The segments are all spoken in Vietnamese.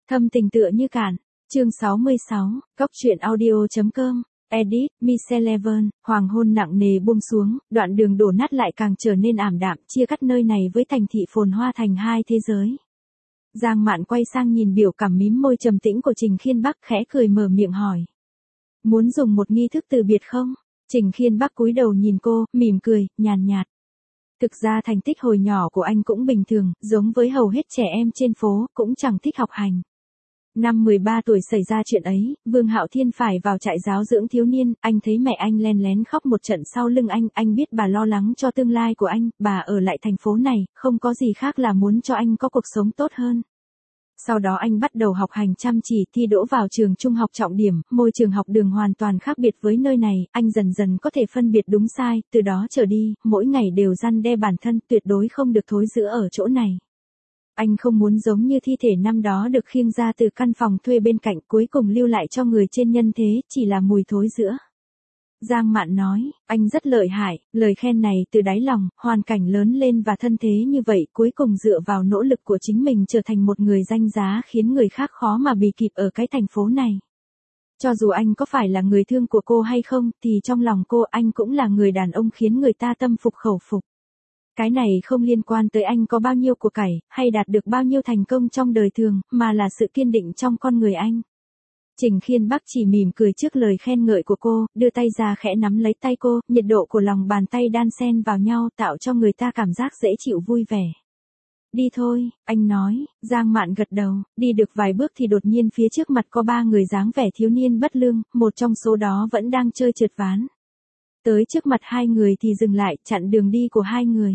Thâm tình tựa như cạn. Chương 66, Cóc truyện audio.com. Edit, Michelle Hoàng hôn nặng nề buông xuống, đoạn đường đổ nát lại càng trở nên ảm đạm, chia cắt nơi này với thành thị phồn hoa thành hai thế giới. Giang Mạn quay sang nhìn biểu cảm mím môi trầm tĩnh của Trình Khiên Bắc, khẽ cười mở miệng hỏi. Muốn dùng một nghi thức từ biệt không? Trình Khiên Bắc cúi đầu nhìn cô, mỉm cười, nhàn nhạt. Thực ra thành tích hồi nhỏ của anh cũng bình thường, giống với hầu hết trẻ em trên phố, cũng chẳng thích học hành. Năm 13 tuổi xảy ra chuyện ấy, Vương Hạo Thiên phải vào trại giáo dưỡng thiếu niên, anh thấy mẹ anh len lén khóc một trận sau lưng anh biết bà lo lắng cho tương lai của anh, bà ở lại thành phố này, không có gì khác là muốn cho anh có cuộc sống tốt hơn. Sau đó anh bắt đầu học hành chăm chỉ, thi đỗ vào trường trung học trọng điểm, môi trường học đường hoàn toàn khác biệt với nơi này, anh dần dần có thể phân biệt đúng sai, từ đó trở đi, mỗi ngày đều răn đe bản thân, tuyệt đối không được thối rữa ở chỗ này. Anh không muốn giống như thi thể năm đó được khiêng ra từ căn phòng thuê bên cạnh, cuối cùng lưu lại cho người trên nhân thế, chỉ là mùi thối rữa. Giang Mạn nói, anh rất lợi hại, lời khen này từ đáy lòng, hoàn cảnh lớn lên và thân thế như vậy, cuối cùng dựa vào nỗ lực của chính mình trở thành một người danh giá khiến người khác khó mà bì kịp ở cái thành phố này. Cho dù anh có phải là người thương của cô hay không, thì trong lòng cô anh cũng là người đàn ông khiến người ta tâm phục khẩu phục. Cái này không liên quan tới anh có bao nhiêu của cải, hay đạt được bao nhiêu thành công trong đời thường, mà là sự kiên định trong con người anh. Trình Khiên Bắc chỉ mỉm cười trước lời khen ngợi của cô, đưa tay ra khẽ nắm lấy tay cô, nhiệt độ của lòng bàn tay đan xen vào nhau tạo cho người ta cảm giác dễ chịu vui vẻ. Đi thôi, anh nói. Giang Mạn gật đầu, đi được vài bước thì đột nhiên phía trước mặt có ba người dáng vẻ thiếu niên bất lương, một trong số đó vẫn đang chơi trượt ván. Tới trước mặt hai người thì dừng lại, chặn đường đi của hai người.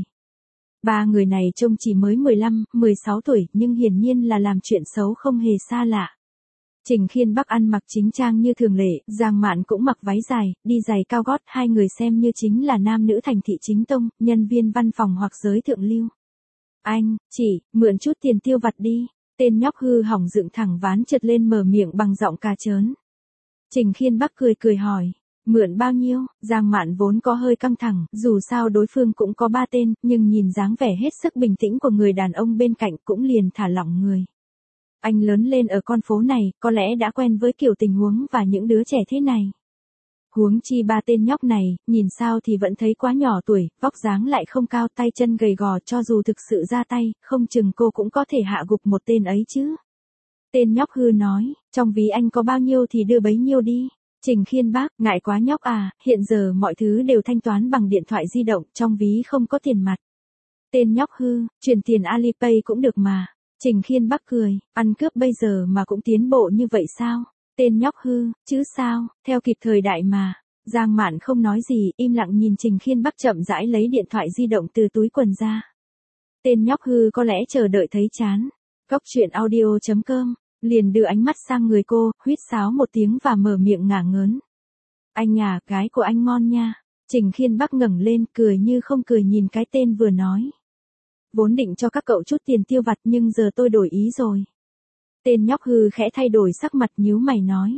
Ba người này trông chỉ mới 15, 16 tuổi, nhưng hiển nhiên là làm chuyện xấu không hề xa lạ. Trình Khiên Bắc ăn mặc chính trang như thường lệ, Giang Mạn cũng mặc váy dài, đi giày cao gót, hai người xem như chính là nam nữ thành thị chính tông, nhân viên văn phòng hoặc giới thượng lưu. Anh, chị, mượn chút tiền tiêu vặt đi. Tên nhóc hư hỏng dựng thẳng ván trượt lên mở miệng bằng giọng cà chớn. Trình Khiên Bắc cười hỏi. Mượn bao nhiêu? Giang Mạn vốn có hơi căng thẳng, dù sao đối phương cũng có ba tên, nhưng nhìn dáng vẻ hết sức bình tĩnh của người đàn ông bên cạnh cũng liền thả lỏng người. Anh lớn lên ở con phố này, có lẽ đã quen với kiểu tình huống và những đứa trẻ thế này. Huống chi ba tên nhóc này, nhìn sao thì vẫn thấy quá nhỏ tuổi, vóc dáng lại không cao, tay chân gầy gò, cho dù thực sự ra tay, không chừng cô cũng có thể hạ gục một tên ấy chứ. Tên nhóc hư nói, trong ví anh có bao nhiêu thì đưa bấy nhiêu đi. Trình Khiên Bắc, ngại quá nhóc à, hiện giờ mọi thứ đều thanh toán bằng điện thoại di động, trong ví không có tiền mặt. Tên nhóc hư, chuyển tiền Alipay cũng được mà. Trình Khiên Bắc cười, ăn cướp bây giờ mà cũng tiến bộ như vậy sao? Tên nhóc hư, chứ sao, theo kịp thời đại mà. Giang Mạn không nói gì, im lặng nhìn Trình Khiên Bắc chậm rãi lấy điện thoại di động từ túi quần ra. Tên nhóc hư có lẽ chờ đợi thấy chán. Cóc truyện audio.com. Liền đưa ánh mắt sang người cô, huýt sáo một tiếng và mở miệng ngả ngớn. Anh à, gái của anh ngon nha. Trình Khiên Bắc ngẩng lên, cười như không cười nhìn cái tên vừa nói. Vốn định cho các cậu chút tiền tiêu vặt nhưng giờ tôi đổi ý rồi. Tên nhóc hư khẽ thay đổi sắc mặt nhíu mày nói.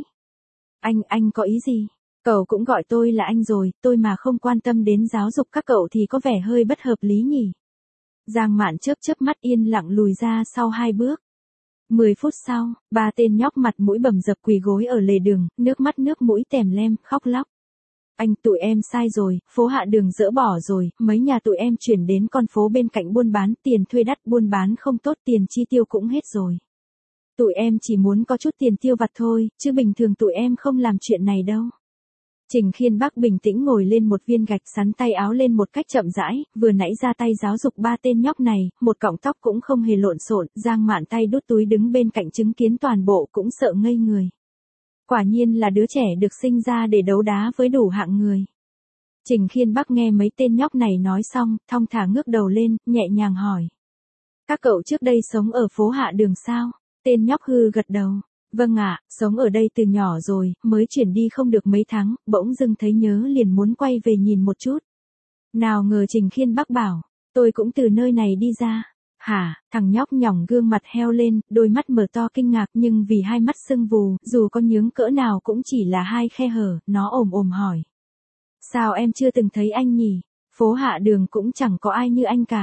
Anh có ý gì? Cậu cũng gọi tôi là anh rồi, tôi mà không quan tâm đến giáo dục các cậu thì có vẻ hơi bất hợp lý nhỉ. Giang Mạn chớp mắt yên lặng lùi ra sau 2 bước. 10 phút sau, ba tên nhóc mặt mũi bầm dập quỳ gối ở lề đường, nước mắt nước mũi tèm lem, khóc lóc. Anh, tụi em sai rồi, phố hạ đường dỡ bỏ rồi, mấy nhà tụi em chuyển đến con phố bên cạnh buôn bán, tiền thuê đắt, buôn bán không tốt, tiền chi tiêu cũng hết rồi. Tụi em chỉ muốn có chút tiền tiêu vặt thôi, chứ bình thường tụi em không làm chuyện này đâu. Trình Khiên Bắc bình tĩnh ngồi lên một viên gạch, sắn tay áo lên một cách chậm rãi, vừa nãy ra tay giáo dục ba tên nhóc này, một cọng tóc cũng không hề lộn xộn. Giang Mạn tay đút túi đứng bên cạnh chứng kiến toàn bộ cũng sợ ngây người. Quả nhiên là đứa trẻ được sinh ra để đấu đá với đủ hạng người. Trình Khiên Bắc nghe mấy tên nhóc này nói xong, thong thả ngước đầu lên, nhẹ nhàng hỏi. Các cậu trước đây sống ở phố hạ đường sao? Tên nhóc hư gật đầu. Vâng ạ, sống ở đây từ nhỏ rồi, mới chuyển đi không được mấy tháng, bỗng dưng thấy nhớ liền muốn quay về nhìn một chút. Nào ngờ Trình Khiên Bắc bảo, tôi cũng từ nơi này đi ra. Hả, thằng nhóc nhỏng gương mặt heo lên, đôi mắt mở to kinh ngạc nhưng vì hai mắt sưng vù, dù có nhướng cỡ nào cũng chỉ là 2 khe hở, nó ồm hỏi. Sao em chưa từng thấy anh nhỉ? Phố hạ đường cũng chẳng có ai như anh cả.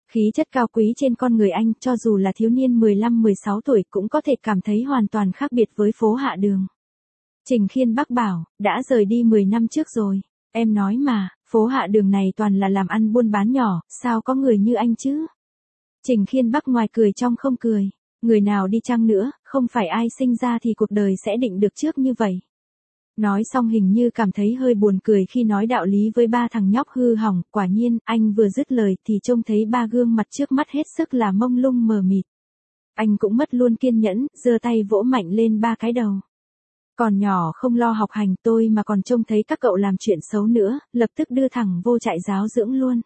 Khí chất cao quý trên con người anh, cho dù là thiếu niên 15-16 tuổi cũng có thể cảm thấy hoàn toàn khác biệt với phố Hạ Đường. Trình Khiên Bắc bảo, đã rời đi 10 năm trước rồi. Em nói mà, phố Hạ Đường này toàn là làm ăn buôn bán nhỏ, sao có người như anh chứ? Trình Khiên Bắc ngoài cười trong không cười. Người nào đi chăng nữa, không phải ai sinh ra thì cuộc đời sẽ định được trước như vậy. Nói xong hình như cảm thấy hơi buồn cười khi nói đạo lý với ba thằng nhóc hư hỏng, quả nhiên, anh vừa dứt lời thì trông thấy ba gương mặt trước mắt hết sức là mông lung mờ mịt. Anh cũng mất luôn kiên nhẫn, giơ tay vỗ mạnh lên ba cái đầu. Còn nhỏ không lo học hành tôi mà còn trông thấy các cậu làm chuyện xấu nữa, lập tức đưa thẳng vô trại giáo dưỡng luôn.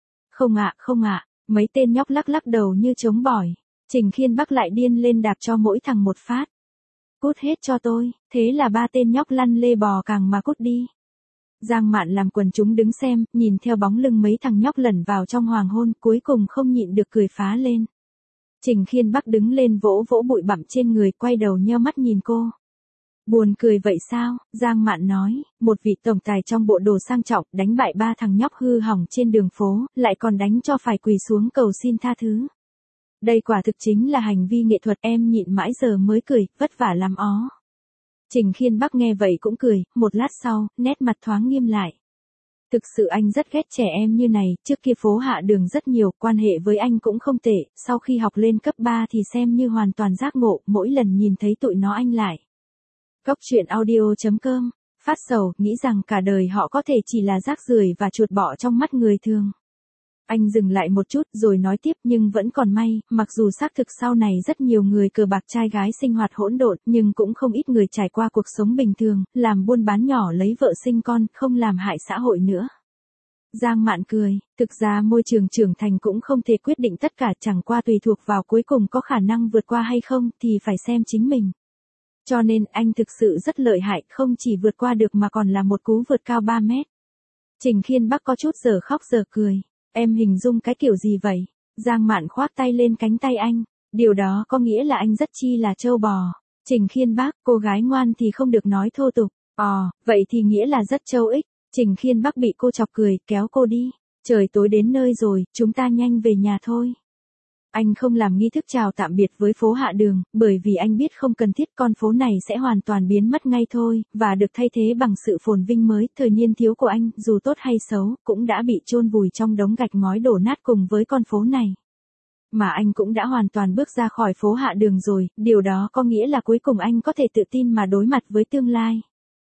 Không ạ, mấy tên nhóc lắc lắc đầu như trống bỏi. Trình Khiên Bắc lại điên lên đạp cho mỗi thằng một phát. Cút hết cho tôi, thế là ba tên nhóc lăn lê bò càng mà cút đi. Giang Mạn làm quần chúng đứng xem, nhìn theo bóng lưng mấy thằng nhóc lẩn vào trong hoàng hôn, cuối cùng không nhịn được cười phá lên. Trình Khiên Bắc đứng lên vỗ vỗ bụi bặm trên người, quay đầu nheo mắt nhìn cô. Buồn cười vậy sao? Giang Mạn nói, một vị tổng tài trong bộ đồ sang trọng, đánh bại ba thằng nhóc hư hỏng trên đường phố, lại còn đánh cho phải quỳ xuống cầu xin tha thứ. Đây quả thực chính là hành vi nghệ thuật, em nhịn mãi giờ mới cười, vất vả lắm ó. Trình Khiên Bắc nghe vậy cũng cười, một lát sau, nét mặt thoáng nghiêm lại. Thực sự anh rất ghét trẻ em như này, trước kia phố Hạ Đường rất nhiều, quan hệ với anh cũng không tệ, sau khi học lên cấp 3 thì xem như hoàn toàn giác ngộ, mỗi lần nhìn thấy tụi nó anh lại. Cốc truyện audio.com, phát sầu, nghĩ rằng cả đời họ có thể chỉ là rác rưởi và chuột bọ trong mắt người thường. Anh dừng lại một chút rồi nói tiếp, nhưng vẫn còn may, mặc dù xác thực sau này rất nhiều người cờ bạc trai gái sinh hoạt hỗn độn, nhưng cũng không ít người trải qua cuộc sống bình thường, làm buôn bán nhỏ lấy vợ sinh con, không làm hại xã hội nữa. Giang Mạn cười, thực ra môi trường trưởng thành cũng không thể quyết định tất cả, chẳng qua tùy thuộc vào cuối cùng có khả năng vượt qua hay không thì phải xem chính mình. Cho nên anh thực sự rất lợi hại, không chỉ vượt qua được mà còn là một cú vượt cao 3 mét. Trình Khiên Bắc có chút giờ khóc giờ cười. Em hình dung cái kiểu gì vậy? Giang Mạn khoác tay lên cánh tay anh. Điều đó có nghĩa là anh rất chi là trâu bò. Trình Khiên Bắc, cô gái ngoan thì không được nói thô tục. Vậy thì nghĩa là rất trâu ích. Trình Khiên Bắc bị cô chọc cười, kéo cô đi. Trời tối đến nơi rồi, chúng ta nhanh về nhà thôi. Anh không làm nghi thức chào tạm biệt với phố Hạ Đường, bởi vì anh biết không cần thiết, con phố này sẽ hoàn toàn biến mất ngay thôi, và được thay thế bằng sự phồn vinh mới. Thời niên thiếu của anh, dù tốt hay xấu, cũng đã bị chôn vùi trong đống gạch ngói đổ nát cùng với con phố này. Mà anh cũng đã hoàn toàn bước ra khỏi phố Hạ Đường rồi, điều đó có nghĩa là cuối cùng anh có thể tự tin mà đối mặt với tương lai.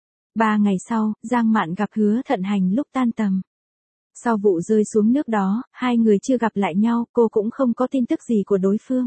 3 ngày sau, Giang Mạn gặp Hứa Thận Hành lúc tan tầm. Sau vụ rơi xuống nước đó, hai người chưa gặp lại nhau, cô cũng không có tin tức gì của đối phương.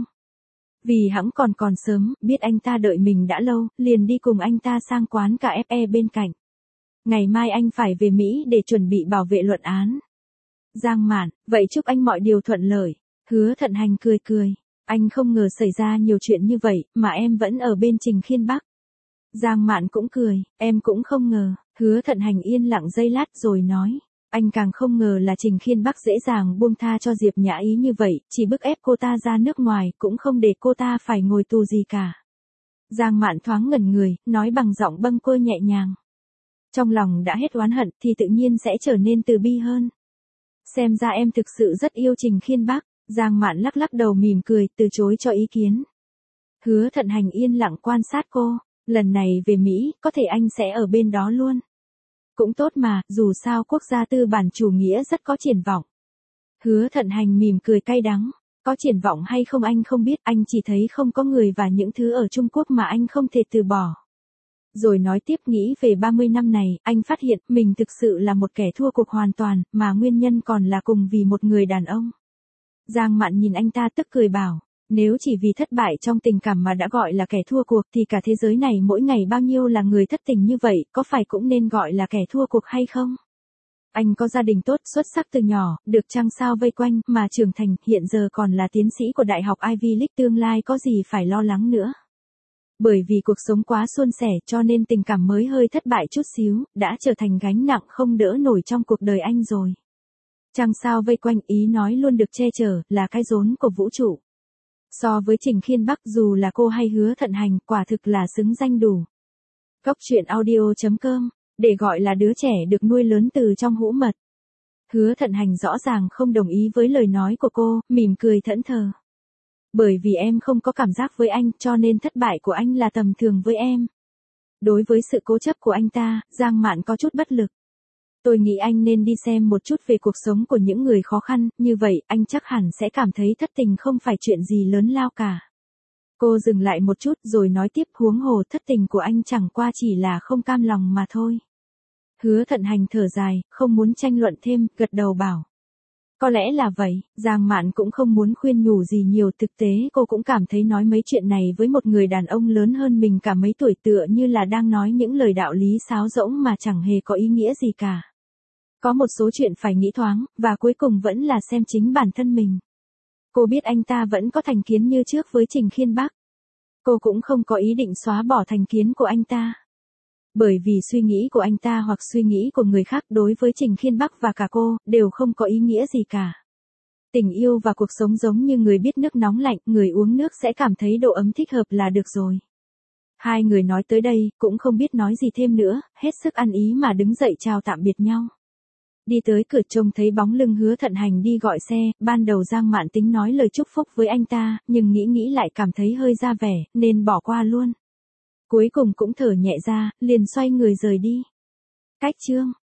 Vì hẵng còn sớm, biết anh ta đợi mình đã lâu, liền đi cùng anh ta sang quán cà phê bên cạnh. Ngày mai anh phải về Mỹ để chuẩn bị bảo vệ luận án. Giang Mạn, vậy chúc anh mọi điều thuận lợi. Hứa Thận Hành cười cười. Anh không ngờ xảy ra nhiều chuyện như vậy, mà em vẫn ở bên Trình Khiên Bắc. Giang Mạn cũng cười, em cũng không ngờ. Hứa Thận Hành yên lặng giây lát rồi nói. Anh càng không ngờ là Trình Khiên Bắc dễ dàng buông tha cho Diệp Nhã Ý như vậy, chỉ bức ép cô ta ra nước ngoài, cũng không để cô ta phải ngồi tù gì cả. Giang Mạn thoáng ngẩn người, nói bằng giọng bâng quơ nhẹ nhàng. Trong lòng đã hết oán hận thì tự nhiên sẽ trở nên từ bi hơn. Xem ra em thực sự rất yêu Trình Khiên Bắc. Giang Mạn lắc lắc đầu mỉm cười, từ chối cho ý kiến. Hứa Thận Hành yên lặng quan sát cô. Lần này về Mỹ, có thể anh sẽ ở bên đó luôn. Cũng tốt mà, dù sao quốc gia tư bản chủ nghĩa rất có triển vọng. Hứa Thận Hành mỉm cười cay đắng. Có triển vọng hay không anh không biết, anh chỉ thấy không có người và những thứ ở Trung Quốc mà anh không thể từ bỏ. Rồi nói tiếp, nghĩ về 30 năm này, anh phát hiện mình thực sự là một kẻ thua cuộc hoàn toàn, mà nguyên nhân còn là cùng vì một người đàn ông. Giang Mạn nhìn anh ta tức cười bảo. Nếu chỉ vì thất bại trong tình cảm mà đã gọi là kẻ thua cuộc thì cả thế giới này mỗi ngày bao nhiêu là người thất tình như vậy, có phải cũng nên gọi là kẻ thua cuộc hay không? Anh có gia đình tốt, xuất sắc từ nhỏ, được trăng sao vây quanh, mà trưởng thành, hiện giờ còn là tiến sĩ của Đại học Ivy League, tương lai có gì phải lo lắng nữa. Bởi vì cuộc sống quá suôn sẻ cho nên tình cảm mới hơi thất bại chút xíu, đã trở thành gánh nặng không đỡ nổi trong cuộc đời anh rồi. Trăng sao vây quanh, ý nói luôn được che chở, là cái rốn của vũ trụ. So với Trình Khiên Bắc, dù là cô hay Hứa Thận Hành, quả thực là xứng danh đủ. Cốc truyện audio.com, để gọi là đứa trẻ được nuôi lớn từ trong hũ mật. Hứa Thận Hành rõ ràng không đồng ý với lời nói của cô, mỉm cười thẫn thờ. Bởi vì em không có cảm giác với anh cho nên thất bại của anh là tầm thường với em. Đối với sự cố chấp của anh ta, Giang Mạn có chút bất lực. Tôi nghĩ anh nên đi xem một chút về cuộc sống của những người khó khăn, như vậy anh chắc hẳn sẽ cảm thấy thất tình không phải chuyện gì lớn lao cả. Cô dừng lại một chút rồi nói tiếp, huống hồ thất tình của anh chẳng qua chỉ là không cam lòng mà thôi. Hứa Thận Hành thở dài, không muốn tranh luận thêm, gật đầu bảo. Có lẽ là vậy, Giang Mạn cũng không muốn khuyên nhủ gì nhiều, thực tế cô cũng cảm thấy nói mấy chuyện này với một người đàn ông lớn hơn mình cả mấy tuổi tựa như là đang nói những lời đạo lý sáo rỗng mà chẳng hề có ý nghĩa gì cả. Có một số chuyện phải nghĩ thoáng, và cuối cùng vẫn là xem chính bản thân mình. Cô biết anh ta vẫn có thành kiến như trước với Trình Khiên Bắc. Cô cũng không có ý định xóa bỏ thành kiến của anh ta. Bởi vì suy nghĩ của anh ta hoặc suy nghĩ của người khác đối với Trình Khiên Bắc và cả cô, đều không có ý nghĩa gì cả. Tình yêu và cuộc sống giống như người biết nước nóng lạnh, người uống nước sẽ cảm thấy độ ấm thích hợp là được rồi. Hai người nói tới đây, cũng không biết nói gì thêm nữa, hết sức ăn ý mà đứng dậy chào tạm biệt nhau. Đi tới cửa trông thấy bóng lưng Hứa Thận Hành đi gọi xe, ban đầu Giang Mạn tính nói lời chúc phúc với anh ta, nhưng nghĩ lại cảm thấy hơi ra vẻ, nên bỏ qua luôn. Cuối cùng cũng thở nhẹ ra, liền xoay người rời đi. Cách chương